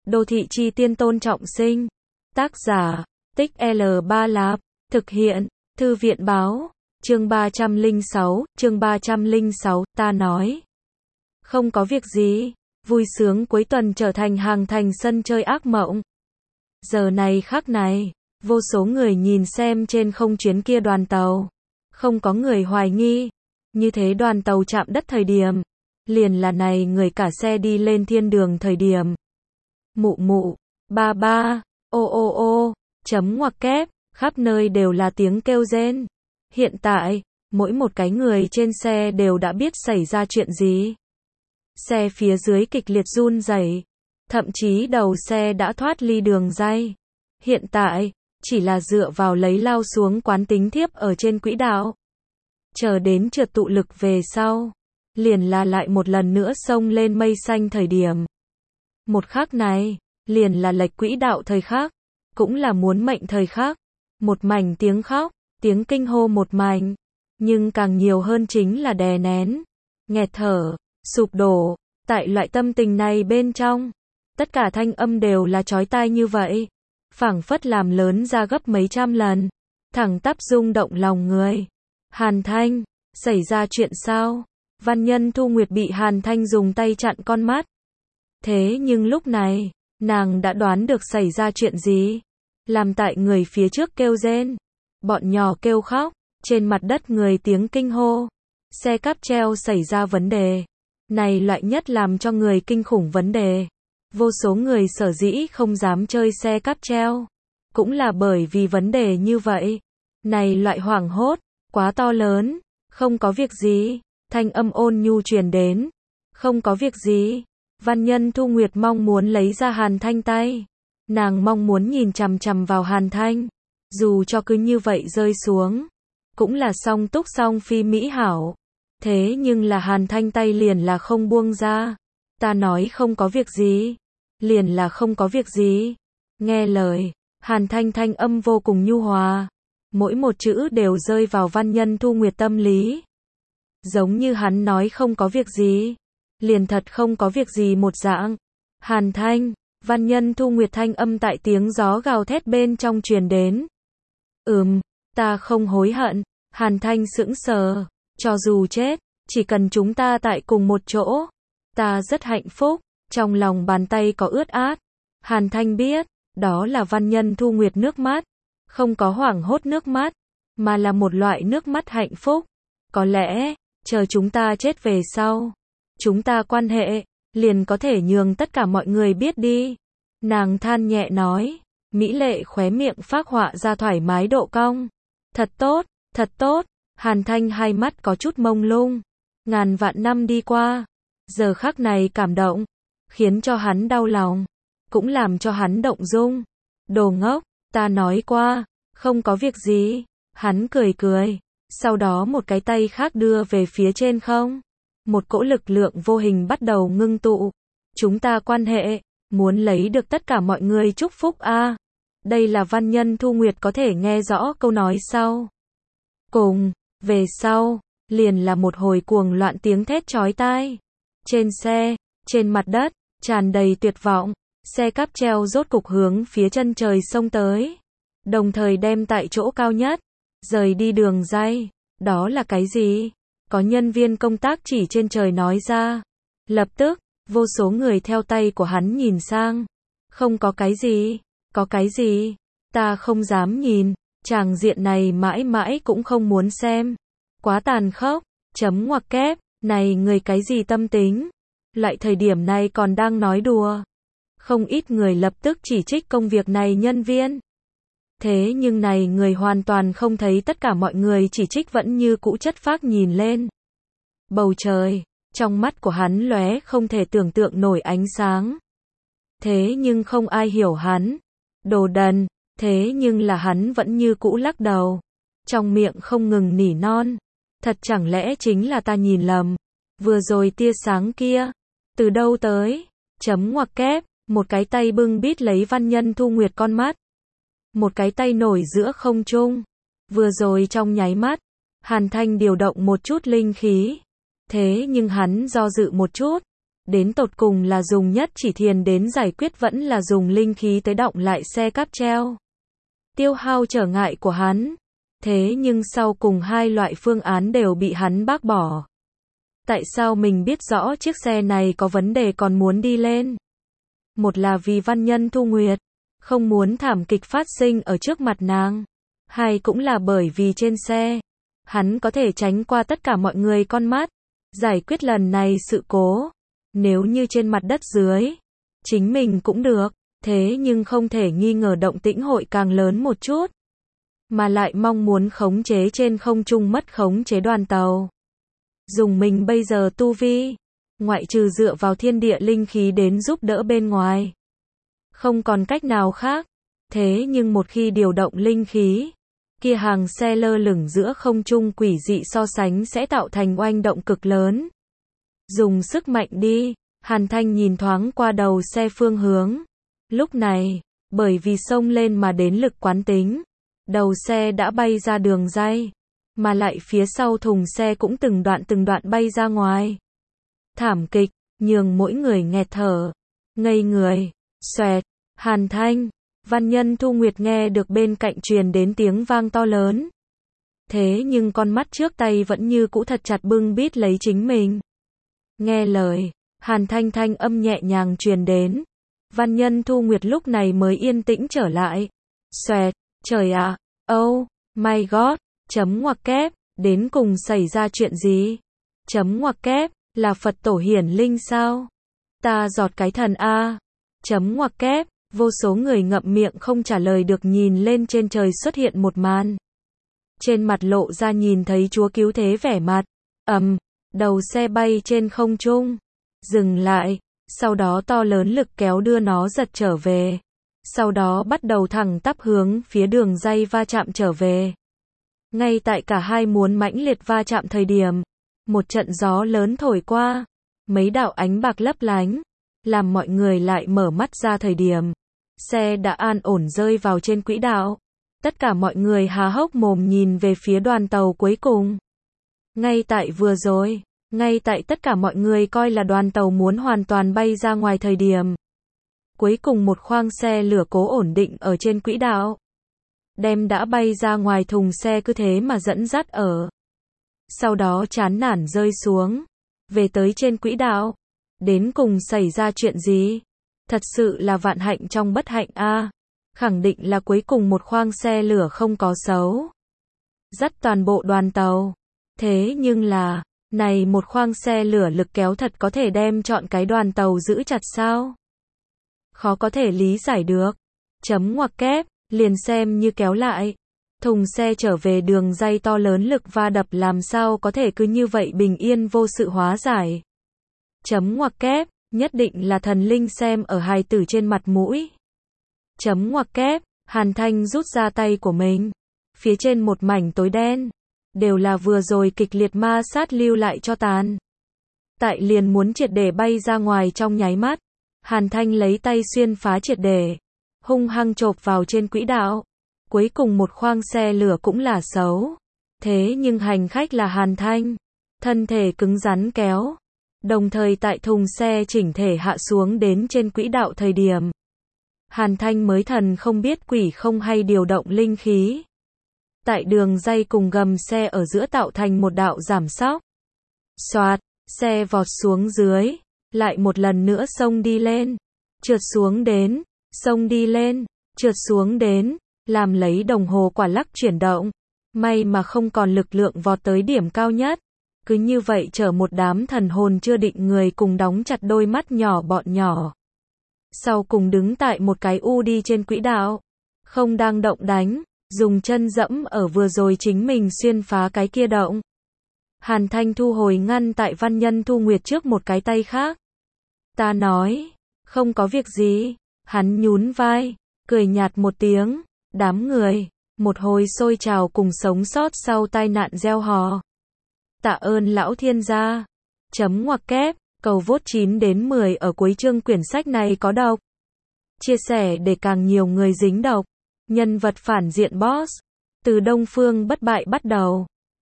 Đô thị chi tiên Tôn Trọng Sinh. Tác giả, Tích L3 Lạp. Thực hiện, Thư viện báo. Chương 306, ta nói. Không có việc gì. Vui sướng cuối tuần trở thành hàng thành sân chơi ác mộng. Giờ này khắc này, vô số người nhìn xem trên không chuyến kia đoàn tàu. Không có người hoài nghi. Như thế đoàn tàu chạm đất thời điểm. Liền là này người cả xe đi lên thiên đường thời điểm. Mụ mụ, ba ba, ô ô ô, chấm ngoặc kép, khắp nơi đều là tiếng kêu rên. Hiện tại, mỗi một cái người trên xe đều đã biết xảy ra chuyện gì. Xe phía dưới kịch liệt run rẩy, thậm chí đầu xe đã thoát ly đường ray. Hiện tại, chỉ là dựa vào lấy lao xuống quán tính thiếp ở trên quỹ đạo. Chờ đến trượt tụ lực về sau, liền là lại một lần nữa xông lên mây xanh thời điểm. Một khắc này, liền là lệch quỹ đạo thời khắc, cũng là muốn mệnh thời khắc. Một mảnh tiếng khóc, tiếng kinh hô một mảnh, nhưng càng nhiều hơn chính là đè nén, nghẹt thở, sụp đổ. Tại loại tâm tình này bên trong, tất cả thanh âm đều là chói tai như vậy, phảng phất làm lớn ra gấp mấy trăm lần, thẳng tắp rung động lòng người. Hàn Thanh, xảy ra chuyện sao? Văn Nhân Thu Nguyệt bị Hàn Thanh dùng tay chặn con mắt. Thế nhưng lúc này, nàng đã đoán được xảy ra chuyện gì. Làm tại người phía trước kêu rên, bọn nhỏ kêu khóc, trên mặt đất người tiếng kinh hô. Xe cáp treo xảy ra vấn đề. Này loại nhất làm cho người kinh khủng vấn đề. Vô số người sở dĩ không dám chơi xe cáp treo. Cũng là bởi vì vấn đề như vậy. Này loại hoảng hốt, quá to lớn. Không có việc gì. Thanh âm ôn nhu truyền đến. Không có việc gì. Văn Nhân Thu Nguyệt mong muốn lấy ra Hàn Thanh tay. Nàng mong muốn nhìn chằm chằm vào Hàn Thanh. Dù cho cứ như vậy rơi xuống, cũng là song túc song phi mỹ hảo. Thế nhưng là Hàn Thanh tay liền là không buông ra. Ta nói không có việc gì. Liền là không có việc gì. Nghe lời, Hàn Thanh thanh âm vô cùng nhu hòa. Mỗi một chữ đều rơi vào Văn Nhân Thu Nguyệt tâm lý. Giống như hắn nói không có việc gì. Liền thật không có việc gì một dạng. Hàn Thanh, Văn Nhân Thu Nguyệt thanh âm tại tiếng gió gào thét bên trong truyền đến. Ta không hối hận. Hàn Thanh sững sờ. Cho dù chết, chỉ cần chúng ta tại cùng một chỗ. Ta rất hạnh phúc. Trong lòng bàn tay có ướt át. Hàn Thanh biết, đó là Văn Nhân Thu Nguyệt nước mắt. Không có hoảng hốt nước mắt, mà là một loại nước mắt hạnh phúc. Có lẽ, chờ chúng ta chết về sau, chúng ta quan hệ, liền có thể nhường tất cả mọi người biết đi. Nàng than nhẹ nói, mỹ lệ khóe miệng phác họa ra thoải mái độ cong. Thật tốt, thật tốt. Hàn Thanh hai mắt có chút mông lung. Ngàn vạn năm đi qua, giờ khắc này cảm động, khiến cho hắn đau lòng, cũng làm cho hắn động dung. Đồ ngốc, ta nói qua, không có việc gì. Hắn cười cười, sau đó một cái tay khác đưa về phía trên không. Một cỗ lực lượng vô hình bắt đầu ngưng tụ. Chúng ta quan hệ, muốn lấy được tất cả mọi người chúc phúc a. Đây là Văn Nhân Thu Nguyệt có thể nghe rõ câu nói sau. Cùng, về sau, liền là một hồi cuồng loạn tiếng thét chói tai. Trên xe, trên mặt đất, tràn đầy tuyệt vọng. Xe cáp treo rốt cục hướng phía chân trời xông tới. Đồng thời đem tại chỗ cao nhất, rời đi đường ray. Đó là cái gì? Có nhân viên công tác chỉ trên trời nói ra. Lập tức, vô số người theo tay của hắn nhìn sang. Không có cái gì. Có cái gì? Ta không dám nhìn. Tràng diện này mãi mãi cũng không muốn xem. Quá tàn khốc. Chấm ngoặc kép. Này người cái gì tâm tính? Loại thời điểm này còn đang nói đùa. Không ít người lập tức chỉ trích công việc này nhân viên. Thế nhưng này người hoàn toàn không thấy tất cả mọi người chỉ trích vẫn như cũ chất phác nhìn lên. Bầu trời, trong mắt của hắn lóe không thể tưởng tượng nổi ánh sáng. Thế nhưng không ai hiểu hắn. Đồ đần, thế nhưng là hắn vẫn như cũ lắc đầu. Trong miệng không ngừng nỉ non. Thật chẳng lẽ chính là ta nhìn lầm. Vừa rồi tia sáng kia, từ đâu tới? Chấm ngoặc kép, một cái tay bưng bít lấy Văn Nhân Thu Nguyệt con mắt. Một cái tay nổi giữa không trung. Vừa rồi trong nháy mắt, Hàn Thanh điều động một chút linh khí. Thế nhưng hắn do dự một chút. Đến tột cùng là dùng nhất chỉ thiền đến giải quyết vẫn là dùng linh khí tới động lại xe cáp treo. Tiêu hao trở ngại của hắn. Thế nhưng sau cùng hai loại phương án đều bị hắn bác bỏ. Tại sao mình biết rõ chiếc xe này có vấn đề còn muốn đi lên? Một là vì Văn Nhân Thu Nguyệt, không muốn thảm kịch phát sinh ở trước mặt nàng. Hai cũng là bởi vì trên xe, hắn có thể tránh qua tất cả mọi người con mắt, giải quyết lần này sự cố. Nếu như trên mặt đất dưới, chính mình cũng được, thế nhưng không thể nghi ngờ động tĩnh hội càng lớn một chút. Mà lại mong muốn khống chế trên không trung mất khống chế đoàn tàu. Dùng mình bây giờ tu vi, ngoại trừ dựa vào thiên địa linh khí đến giúp đỡ bên ngoài. Không còn cách nào khác. Thế nhưng một khi điều động linh khí, kia hàng xe lơ lửng giữa không trung quỷ dị so sánh sẽ tạo thành oanh động cực lớn. Dùng sức mạnh đi, Hàn Thanh nhìn thoáng qua đầu xe phương hướng. Lúc này, bởi vì xông lên mà đến lực quán tính, đầu xe đã bay ra đường ray, mà lại phía sau thùng xe cũng từng đoạn bay ra ngoài. Thảm kịch, nhường mỗi người nghẹt thở, ngây người, xoẹt, Hàn Thanh, Văn Nhân Thu Nguyệt nghe được bên cạnh truyền đến tiếng vang to lớn. Thế nhưng con mắt trước tay vẫn như cũ thật chặt bưng bít lấy chính mình. Nghe lời, Hàn Thanh thanh âm nhẹ nhàng truyền đến. Văn Nhân Thu Nguyệt lúc này mới yên tĩnh trở lại. Xoẹt, trời ạ, oh my god, chấm ngoặc kép, đến cùng xảy ra chuyện gì? Chấm ngoặc kép, là Phật tổ hiển linh sao? Ta giọt cái thần a. Chấm ngoặc kép, vô số người ngậm miệng không trả lời được nhìn lên trên trời xuất hiện một màn. Trên mặt lộ ra nhìn thấy Chúa cứu thế vẻ mặt. Đầu xe bay trên không trung, dừng lại, sau đó to lớn lực kéo đưa nó giật trở về. Sau đó bắt đầu thẳng tắp hướng phía đường ray va chạm trở về. Ngay tại cả hai muốn mãnh liệt va chạm thời điểm, một trận gió lớn thổi qua, mấy đạo ánh bạc lấp lánh, làm mọi người lại mở mắt ra thời điểm. Xe đã an ổn rơi vào trên quỹ đạo. Tất cả mọi người há hốc mồm nhìn về phía đoàn tàu cuối cùng. Ngay tại vừa rồi, ngay tại tất cả mọi người coi là đoàn tàu muốn hoàn toàn bay ra ngoài thời điểm. Cuối cùng một khoang xe lửa cố ổn định ở trên quỹ đạo. Đem đã bay ra ngoài thùng xe cứ thế mà dẫn dắt ở. Sau đó chán nản rơi xuống. Về tới trên quỹ đạo. Đến cùng xảy ra chuyện gì? Thật sự là vạn hạnh trong bất hạnh a. Khẳng định là cuối cùng một khoang xe lửa không có xấu. Dắt toàn bộ đoàn tàu. Thế nhưng là, này một khoang xe lửa lực kéo thật có thể đem trọn cái đoàn tàu giữ chặt sao? Khó có thể lý giải được. Chấm ngoặc kép, liền xem như kéo lại. Thùng xe trở về đường ray to lớn lực va đập làm sao có thể cứ như vậy bình yên vô sự hóa giải. Chấm ngoặc kép, nhất định là thần linh xem ở hài tử trên mặt mũi. Chấm ngoặc kép, Hàn Thanh rút ra tay của mình. Phía trên một mảnh tối đen. Đều là vừa rồi kịch liệt ma sát lưu lại cho tàn. Tại liền muốn triệt để bay ra ngoài trong nháy mắt. Hàn Thanh lấy tay xuyên phá triệt để. Hung hăng chộp vào trên quỹ đạo. Cuối cùng một khoang xe lửa cũng là xấu. Thế nhưng hành khách là Hàn Thanh. Thân thể cứng rắn kéo. Đồng thời tại thùng xe chỉnh thể hạ xuống đến trên quỹ đạo thời điểm. Hàn Thanh mới thần không biết quỷ không hay điều động linh khí. Tại đường ray cùng gầm xe ở giữa tạo thành một đạo giảm sóc. Xoạt, xe vọt xuống dưới. Lại một lần nữa xông đi lên. Trượt xuống đến. Xông đi lên. Trượt xuống đến. Làm lấy đồng hồ quả lắc chuyển động. May mà không còn lực lượng vọt tới điểm cao nhất. Cứ như vậy chở một đám thần hồn chưa định người cùng đóng chặt đôi mắt nhỏ bọn nhỏ. Sau cùng đứng tại một cái u đi trên quỹ đạo. Không đang động đánh. Dùng chân dẫm ở vừa rồi chính mình xuyên phá cái kia động. Hàn Thanh thu hồi ngăn tại Văn Nhân Thu Nguyệt trước một cái tay khác. Ta nói, không có việc gì. Hắn nhún vai, cười nhạt một tiếng. Đám người, một hồi sôi trào cùng sống sót sau tai nạn gieo hò. Tạ ơn lão thiên gia. Chấm ngoặc kép, cầu vote 9 đến 10 ở cuối chương quyển sách này có độc. Chia sẻ để càng nhiều người dính độc. Nhân vật phản diện boss. Từ Đông Phương bất bại bắt đầu.